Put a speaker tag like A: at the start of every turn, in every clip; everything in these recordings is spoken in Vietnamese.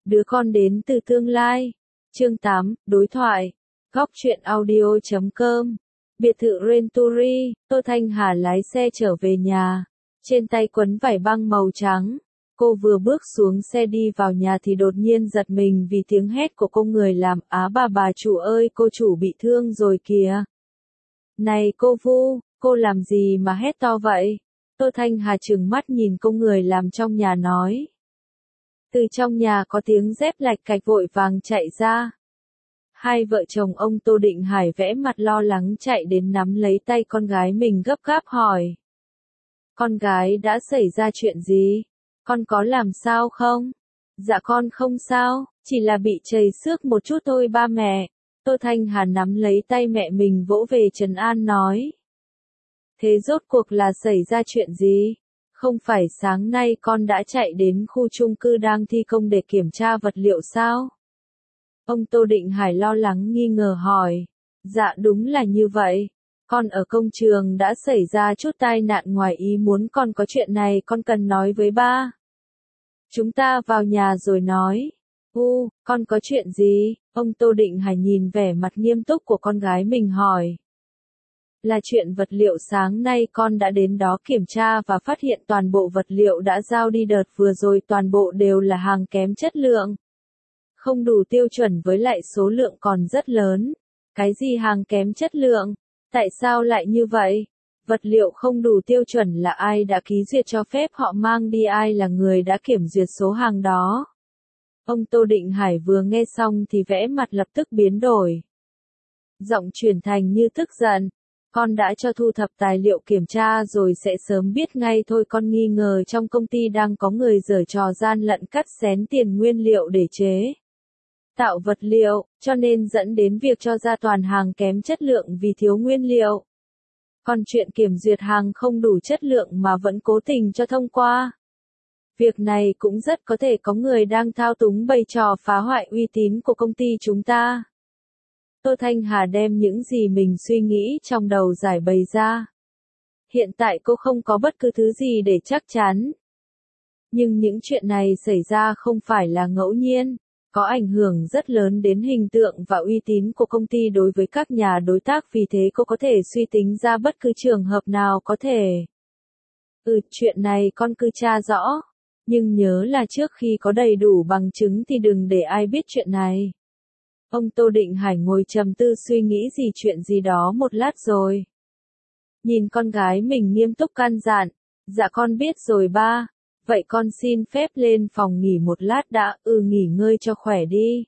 A: Đứa con đến từ tương lai. Chương 8, đối thoại. Góc truyện audio.com. Biệt thự Renturi, Tô Thanh Hà lái xe trở về nhà. Trên tay quấn vải băng màu trắng. Cô vừa bước xuống xe đi vào nhà thì đột nhiên giật mình vì tiếng hét của cô người làm. Á bà chủ ơi, cô chủ bị thương rồi kìa. Này cô Vu, cô làm gì mà hét to vậy? Tô Thanh Hà trừng mắt nhìn cô người làm trong nhà nói. Từ trong nhà có tiếng dép lạch cạch vội vàng chạy ra. Hai vợ chồng ông Tô Định Hải vẽ mặt lo lắng chạy đến nắm lấy tay con gái mình gấp gáp hỏi. Con gái đã xảy ra chuyện gì? Con có làm sao không? Dạ con không sao, chỉ là bị trầy xước một chút thôi ba mẹ. Tô Thanh Hà nắm lấy tay mẹ mình vỗ về trấn an nói. Thế rốt cuộc là xảy ra chuyện gì? Không phải sáng nay con đã chạy đến khu chung cư đang thi công để kiểm tra vật liệu sao? Ông Tô Định Hải lo lắng nghi ngờ hỏi. Dạ đúng là như vậy. Con ở công trường đã xảy ra chút tai nạn ngoài ý muốn, con có chuyện này con cần nói với ba. Chúng ta vào nhà rồi nói. Con có chuyện gì? Ông Tô Định Hải nhìn vẻ mặt nghiêm túc của con gái mình hỏi. Là chuyện vật liệu, sáng nay con đã đến đó kiểm tra và phát hiện toàn bộ vật liệu đã giao đi đợt vừa rồi toàn bộ đều là hàng kém chất lượng. Không đủ tiêu chuẩn với lại số lượng còn rất lớn. Cái gì hàng kém chất lượng? Tại sao lại như vậy? Vật liệu không đủ tiêu chuẩn là ai đã ký duyệt cho phép họ mang đi, ai là người đã kiểm duyệt số hàng đó? Ông Tô Định Hải vừa nghe xong thì vẽ mặt lập tức biến đổi. Giọng chuyển thành như tức giận. Con đã cho thu thập tài liệu kiểm tra rồi, sẽ sớm biết ngay thôi. Con nghi ngờ trong công ty đang có người giở trò gian lận cắt xén tiền nguyên liệu để chế tạo vật liệu, cho nên dẫn đến việc cho ra toàn hàng kém chất lượng vì thiếu nguyên liệu. Còn chuyện kiểm duyệt hàng không đủ chất lượng mà vẫn cố tình cho thông qua. Việc này cũng rất có thể có người đang thao túng bày trò phá hoại uy tín của công ty chúng ta. Tô Thanh Hà đem những gì mình suy nghĩ trong đầu giải bày ra. Hiện tại cô không có bất cứ thứ gì để chắc chắn. Nhưng những chuyện này xảy ra không phải là ngẫu nhiên, có ảnh hưởng rất lớn đến hình tượng và uy tín của công ty đối với các nhà đối tác, vì thế cô có thể suy tính ra bất cứ trường hợp nào có thể. Chuyện này con cứ tra rõ, nhưng nhớ là trước khi có đầy đủ bằng chứng thì đừng để ai biết chuyện này. Ông Tô Định Hải ngồi trầm tư suy nghĩ chuyện gì đó một lát rồi. Nhìn con gái mình nghiêm túc căn dặn. Dạ con biết rồi ba. Vậy con xin phép lên phòng nghỉ một lát đã. Nghỉ ngơi cho khỏe đi.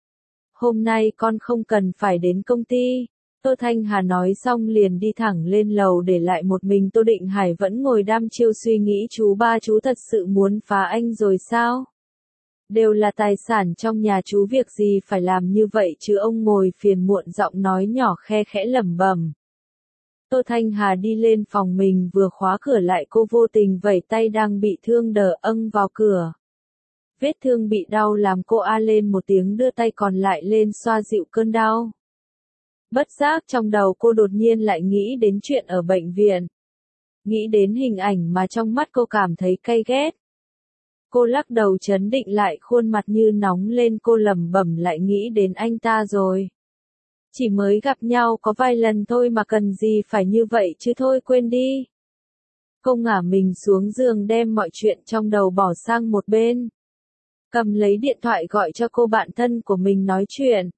A: Hôm nay con không cần phải đến công ty. Tô Thanh Hà nói xong liền đi thẳng lên lầu, để lại một mình Tô Định Hải vẫn ngồi đăm chiêu suy nghĩ. Chú ba, chú thật sự muốn phá anh rồi sao? Đều là tài sản trong nhà chú, việc gì phải làm như vậy chứ? Ông ngồi phiền muộn, giọng nói nhỏ khe khẽ lẩm bẩm. Tô Thanh Hà đi lên phòng mình, vừa khóa cửa lại cô vô tình vẩy tay đang bị thương đờ âng vào cửa. Vết thương bị đau làm cô a lên một tiếng, đưa tay còn lại lên xoa dịu cơn đau. Bất giác trong đầu cô đột nhiên lại nghĩ đến chuyện ở bệnh viện. Nghĩ đến hình ảnh mà trong mắt cô cảm thấy cay ghét. Cô lắc đầu trấn định lại, khuôn mặt như nóng lên, cô lẩm bẩm lại nghĩ đến anh ta rồi. Chỉ mới gặp nhau có vài lần thôi mà cần gì phải như vậy chứ, thôi quên đi. Cô ngả mình xuống giường đem mọi chuyện trong đầu bỏ sang một bên. Cầm lấy điện thoại gọi cho cô bạn thân của mình nói chuyện.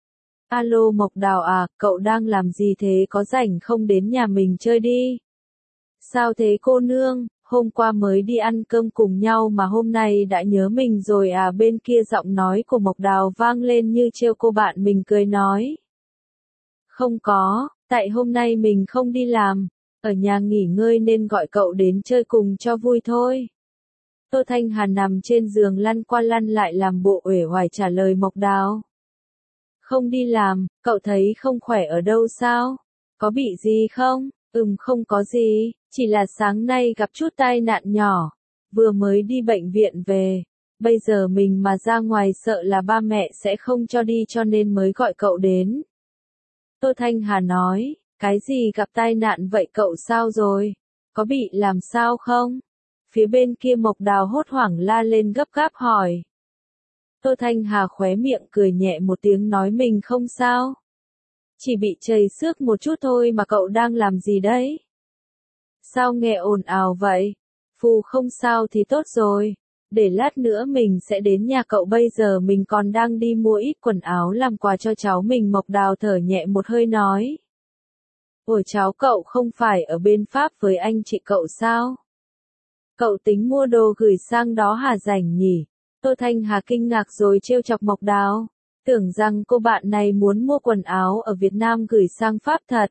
A: Alo Mộc Đào à, cậu đang làm gì thế, có rảnh không đến nhà mình chơi đi? Sao thế cô nương? Hôm qua mới đi ăn cơm cùng nhau mà hôm nay đã nhớ mình rồi à? Bên kia giọng nói của Mộc Đào vang lên như trêu cô bạn mình, cười nói. Không có, tại hôm nay mình không đi làm, ở nhà nghỉ ngơi nên gọi cậu đến chơi cùng cho vui thôi. Tô Thanh Hà nằm trên giường lăn qua lăn lại làm bộ uể oải trả lời Mộc Đào. Không đi làm, cậu thấy không khỏe ở đâu sao? Có bị gì không? Không có gì, chỉ là sáng nay gặp chút tai nạn nhỏ, vừa mới đi bệnh viện về. Bây giờ mình mà ra ngoài sợ là ba mẹ sẽ không cho đi, cho nên mới gọi cậu đến. Tô Thanh Hà nói, cái gì gặp tai nạn vậy, cậu sao rồi? Có bị làm sao không? Phía bên kia Mộc Đào hốt hoảng la lên gấp gáp hỏi. Tô Thanh Hà khóe miệng cười nhẹ một tiếng nói mình không sao. Chỉ bị chảy xước một chút thôi mà cậu đang làm gì đấy? Sao nghe ồn ào vậy? Phù không sao thì tốt rồi. Để lát nữa mình sẽ đến nhà cậu, bây giờ mình còn đang đi mua ít quần áo làm quà cho cháu mình. Mộc Đào thở nhẹ một hơi nói. Ủa cháu cậu không phải ở bên Pháp với anh chị cậu sao? Cậu tính mua đồ gửi sang đó hả rảnh nhỉ? Tô Thanh Hà kinh ngạc rồi trêu chọc Mộc Đào. Tưởng rằng cô bạn này muốn mua quần áo ở Việt Nam gửi sang Pháp thật.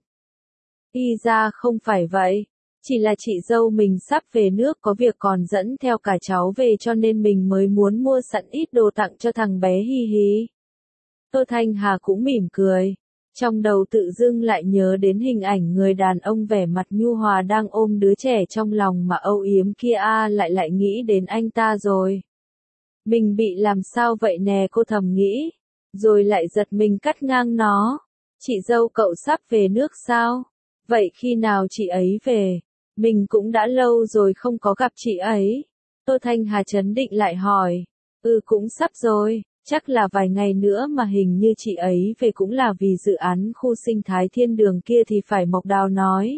A: Y ra không phải vậy. Chỉ là chị dâu mình sắp về nước có việc còn dẫn theo cả cháu về cho nên mình mới muốn mua sẵn ít đồ tặng cho thằng bé hi hi. Tô Thanh Hà cũng mỉm cười. Trong đầu tự dưng lại nhớ đến hình ảnh người đàn ông vẻ mặt nhu hòa đang ôm đứa trẻ trong lòng mà âu yếm kia, lại nghĩ đến anh ta rồi. Mình bị làm sao vậy nè, cô thầm nghĩ. Rồi lại giật mình cắt ngang nó. Chị dâu cậu sắp về nước sao? Vậy khi nào chị ấy về? Mình cũng đã lâu rồi không có gặp chị ấy. Tô Thanh Hà trấn định lại hỏi. Cũng sắp rồi, chắc là vài ngày nữa mà hình như chị ấy về cũng là vì dự án khu sinh thái thiên đường kia thì phải, Mộc Đào nói.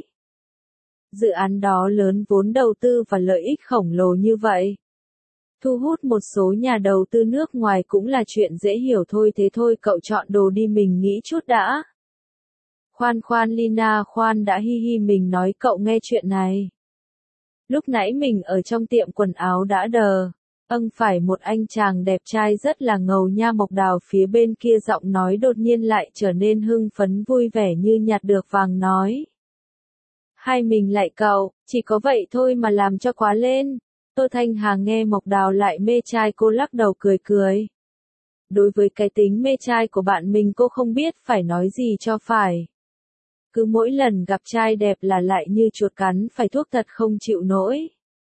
A: Dự án đó lớn vốn đầu tư và lợi ích khổng lồ như vậy. Thu hút một số nhà đầu tư nước ngoài cũng là chuyện dễ hiểu thôi, thế thôi cậu chọn đồ đi, mình nghĩ chút đã. Khoan Lina khoan đã, hi hi, mình nói cậu nghe chuyện này. Lúc nãy mình ở trong tiệm quần áo đã đờ. Phải một anh chàng đẹp trai rất là ngầu nha. Mộc Đào phía bên kia giọng nói đột nhiên lại trở nên hưng phấn vui vẻ như nhặt được vàng nói. Hai mình lại cậu, chỉ có vậy thôi mà làm cho quá lên. Tô Thanh Hà nghe Mộc Đào lại mê trai cô lắc đầu cười cười. Đối với cái tính mê trai của bạn mình cô không biết phải nói gì cho phải. Cứ mỗi lần gặp trai đẹp là lại như chuột cắn phải thuốc thật không chịu nổi.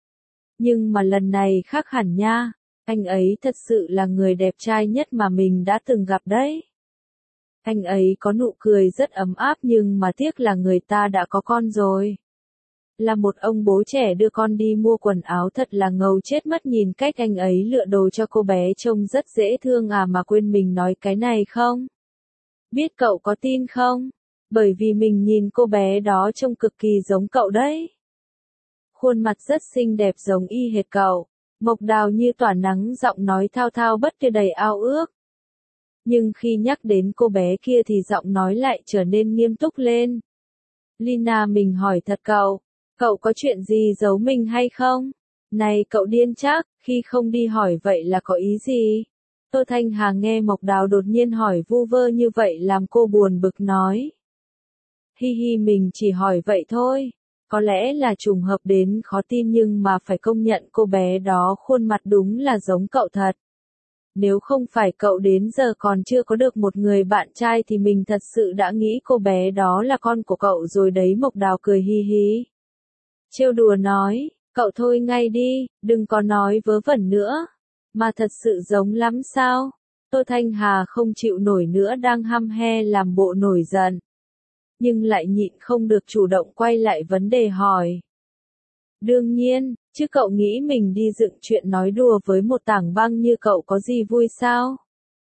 A: Nhưng mà lần này khác hẳn nha, anh ấy thật sự là người đẹp trai nhất mà mình đã từng gặp đấy. Anh ấy có nụ cười rất ấm áp nhưng mà tiếc là người ta đã có con rồi. Là một ông bố trẻ đưa con đi mua quần áo thật là ngầu chết mất, nhìn cách anh ấy lựa đồ cho cô bé trông rất dễ thương mà quên mình nói cái này không? Biết cậu có tin không? Bởi vì mình nhìn cô bé đó trông cực kỳ giống cậu đấy. Khuôn mặt rất xinh đẹp giống y hệt cậu. Mộc Đào như tỏa nắng giọng nói thao thao bất tuyệt đầy ao ước. Nhưng khi nhắc đến cô bé kia thì giọng nói lại trở nên nghiêm túc lên. Lina, mình hỏi thật cậu có chuyện gì giấu mình hay không? Này cậu điên chắc, khi không đi hỏi vậy là có ý gì? Tô Thanh Hà nghe Mộc Đào đột nhiên hỏi vu vơ như vậy làm cô buồn bực nói. Hi hi, mình chỉ hỏi vậy thôi. Có lẽ là trùng hợp đến khó tin nhưng mà phải công nhận cô bé đó khuôn mặt đúng là giống cậu thật. Nếu không phải cậu đến giờ còn chưa có được một người bạn trai thì mình thật sự đã nghĩ cô bé đó là con của cậu rồi đấy. Mộc Đào cười hi hi. Trêu đùa nói, cậu thôi ngay đi, đừng có nói vớ vẩn nữa. Mà thật sự giống lắm sao? Tô Thanh Hà không chịu nổi nữa, đang hăm he làm bộ nổi giận. Nhưng lại nhịn không được chủ động quay lại vấn đề hỏi. Đương nhiên, chứ cậu nghĩ mình đi dựng chuyện nói đùa với một tảng băng như cậu có gì vui sao?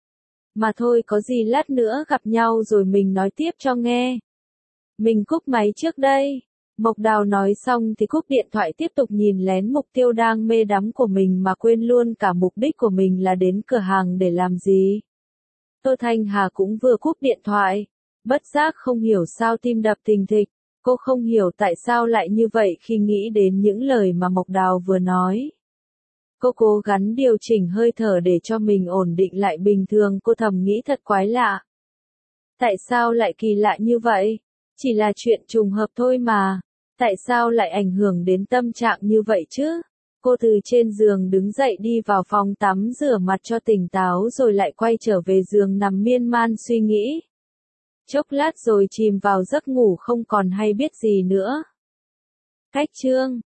A: Mà thôi, có gì lát nữa gặp nhau rồi mình nói tiếp cho nghe. Mình cúp máy trước đây. Mộc Đào nói xong thì cúp điện thoại, tiếp tục nhìn lén mục tiêu đang mê đắm của mình mà quên luôn cả mục đích của mình là đến cửa hàng để làm gì. Tô Thanh Hà cũng vừa cúp điện thoại. Bất giác không hiểu sao tim đập thình thịch. Cô không hiểu tại sao lại như vậy khi nghĩ đến những lời mà Mộc Đào vừa nói. Cô cố gắng điều chỉnh hơi thở để cho mình ổn định lại bình thường, cô thầm nghĩ thật quái lạ. Tại sao lại kỳ lạ như vậy? Chỉ là chuyện trùng hợp thôi mà. Tại sao lại ảnh hưởng đến tâm trạng như vậy chứ? Cô từ trên giường đứng dậy đi vào phòng tắm rửa mặt cho tỉnh táo rồi lại quay trở về giường nằm miên man suy nghĩ. Chốc lát rồi chìm vào giấc ngủ không còn hay biết gì nữa. Cách chương